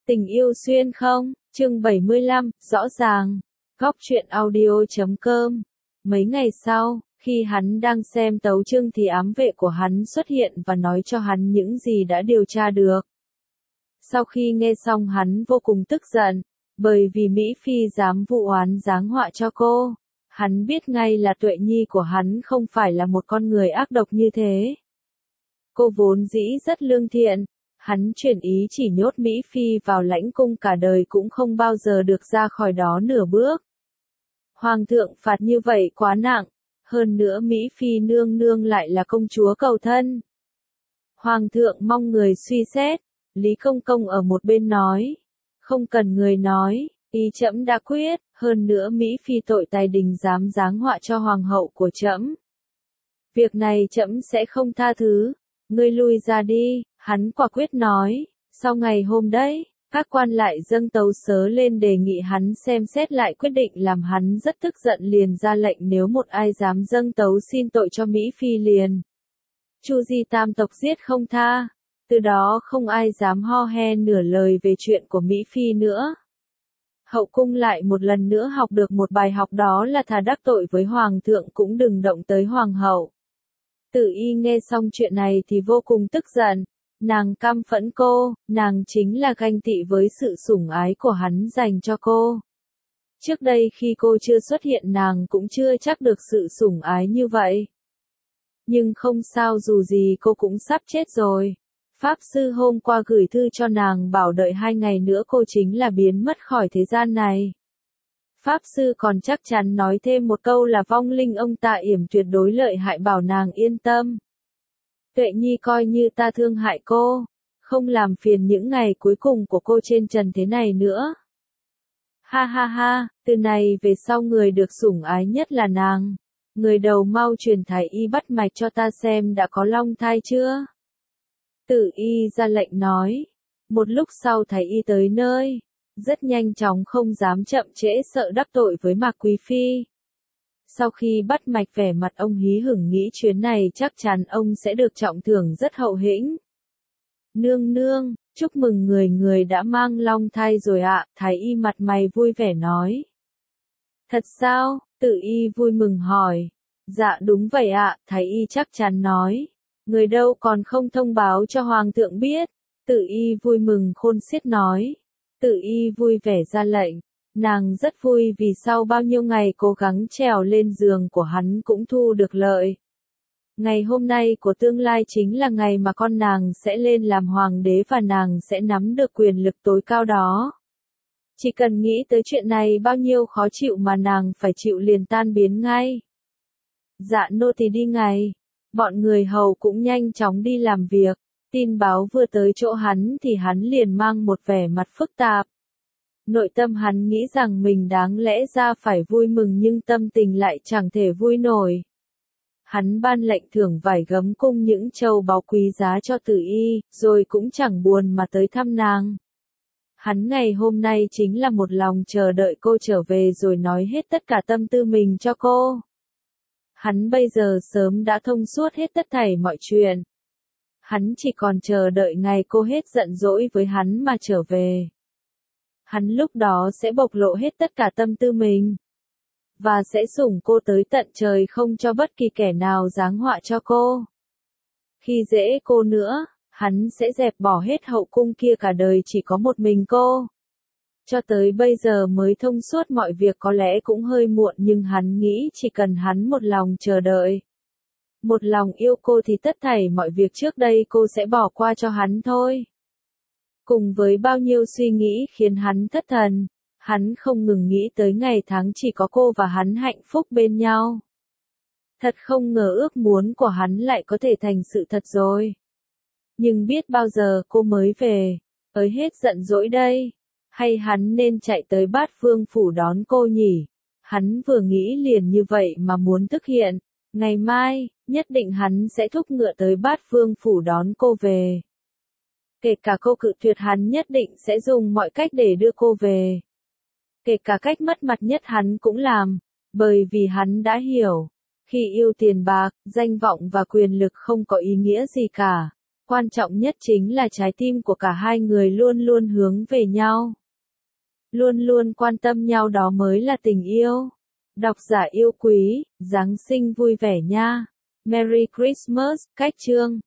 Tình yêu xuyên không? Chương 75, rõ ràng. Góc truyện audio.com. Mấy ngày sau, khi hắn đang xem tấu chương thì ám vệ của hắn xuất hiện và nói cho hắn những gì đã điều tra được. Sau khi nghe xong hắn vô cùng tức giận, bởi vì Mỹ Phi dám vụ oán giáng họa cho cô. Hắn biết ngay là Tuệ Nhi của hắn không phải là một con người ác độc như thế. Cô vốn dĩ rất lương thiện. Hắn chuyển ý chỉ nhốt Mỹ Phi vào lãnh cung cả đời cũng không bao giờ được ra khỏi đó nửa bước. Hoàng thượng phạt như vậy quá nặng, hơn nữa Mỹ Phi nương nương lại là công chúa cầu thân. Hoàng thượng mong người suy xét, Lý Công Công ở một bên nói. Không cần người nói, ý trẫm đã quyết, hơn nữa Mỹ Phi tội tài đình dám giáng họa cho hoàng hậu của trẫm. Việc này trẫm sẽ không tha thứ, ngươi lui ra đi. Hắn quả quyết nói, sau ngày hôm đấy, các quan lại dâng tấu sớ lên đề nghị hắn xem xét lại quyết định làm hắn rất tức giận liền ra lệnh nếu một ai dám dâng tấu xin tội cho Mỹ Phi liền. Chu di tam tộc giết không tha, từ đó không ai dám ho he nửa lời về chuyện của Mỹ Phi nữa. Hậu cung lại một lần nữa học được một bài học đó là thà đắc tội với hoàng thượng cũng đừng động tới hoàng hậu. Tử Y nghe xong chuyện này thì vô cùng tức giận. Nàng căm phẫn cô, nàng chính là ganh tị với sự sủng ái của hắn dành cho cô. Trước đây khi cô chưa xuất hiện nàng cũng chưa chắc được sự sủng ái như vậy. Nhưng không sao, dù gì cô cũng sắp chết rồi. Pháp sư hôm qua gửi thư cho nàng bảo đợi 2 ngày nữa cô chính là biến mất khỏi thế gian này. Pháp sư còn chắc chắn nói thêm một câu là vong linh ông Tạ Yểm tuyệt đối lợi hại, bảo nàng yên tâm. Tuệ Nhi coi như ta thương hại cô, không làm phiền những ngày cuối cùng của cô trên trần thế này nữa. Ha ha ha, từ này về sau người được sủng ái nhất là nàng. Người đầu mau truyền thái y bắt mạch cho ta xem đã có long thai chưa. Tử Y ra lệnh nói. Một lúc sau thái y tới nơi, rất nhanh chóng không dám chậm trễ sợ đắc tội với Mạc Quý Phi. Sau khi bắt mạch vẻ mặt ông hí hửng nghĩ chuyến này chắc chắn ông sẽ được trọng thưởng rất hậu hĩnh. Nương nương, chúc mừng người đã mang long thai rồi ạ, thái y mặt mày vui vẻ nói. Thật sao? Tử Y vui mừng hỏi. Dạ đúng vậy ạ, thái y chắc chắn nói. Người đâu còn không thông báo cho hoàng thượng biết. Tử Y vui mừng khôn xiết nói. Tử Y vui vẻ ra lệnh. Nàng rất vui vì sau bao nhiêu ngày cố gắng trèo lên giường của hắn cũng thu được lợi. Ngày hôm nay của tương lai chính là ngày mà con nàng sẽ lên làm hoàng đế và nàng sẽ nắm được quyền lực tối cao đó. Chỉ cần nghĩ tới chuyện này bao nhiêu khó chịu mà nàng phải chịu liền tan biến ngay. Dạ nô tỳ đi ngay. Bọn người hầu cũng nhanh chóng đi làm việc. Tin báo vừa tới chỗ hắn thì hắn liền mang một vẻ mặt phức tạp. Nội tâm hắn nghĩ rằng mình đáng lẽ ra phải vui mừng nhưng tâm tình lại chẳng thể vui nổi. Hắn ban lệnh thưởng vải gấm cung những châu báu quý giá cho Tử Y, rồi cũng chẳng buồn mà tới thăm nàng. Hắn ngày hôm nay chính là một lòng chờ đợi cô trở về rồi nói hết tất cả tâm tư mình cho cô. Hắn bây giờ sớm đã thông suốt hết tất thảy mọi chuyện. Hắn chỉ còn chờ đợi ngày cô hết giận dỗi với hắn mà trở về. Hắn lúc đó sẽ bộc lộ hết tất cả tâm tư mình. Và sẽ sủng cô tới tận trời không cho bất kỳ kẻ nào giáng họa cho cô. Khi dễ cô nữa, hắn sẽ dẹp bỏ hết hậu cung kia cả đời chỉ có một mình cô. Cho tới bây giờ mới thông suốt mọi việc có lẽ cũng hơi muộn nhưng hắn nghĩ chỉ cần hắn một lòng chờ đợi. Một lòng yêu cô thì tất thảy mọi việc trước đây cô sẽ bỏ qua cho hắn thôi. Cùng với bao nhiêu suy nghĩ khiến hắn thất thần, hắn không ngừng nghĩ tới ngày tháng chỉ có cô và hắn hạnh phúc bên nhau. Thật không ngờ ước muốn của hắn lại có thể thành sự thật rồi. Nhưng biết bao giờ cô mới về, ới hết giận dỗi đây, hay hắn nên chạy tới Bát Vương phủ đón cô nhỉ? Hắn vừa nghĩ liền như vậy mà muốn thực hiện, ngày mai, nhất định hắn sẽ thúc ngựa tới Bát Vương phủ đón cô về. Kể cả cô cự tuyệt hắn nhất định sẽ dùng mọi cách để đưa cô về. Kể cả cách mất mặt nhất hắn cũng làm, bởi vì hắn đã hiểu, khi yêu tiền bạc, danh vọng và quyền lực không có ý nghĩa gì cả, Quan trọng nhất chính là trái tim của cả hai người luôn luôn hướng về nhau. Luôn luôn quan tâm nhau, đó mới là tình yêu. Độc giả yêu quý, Giáng sinh vui vẻ nha. Merry Christmas, cách chương.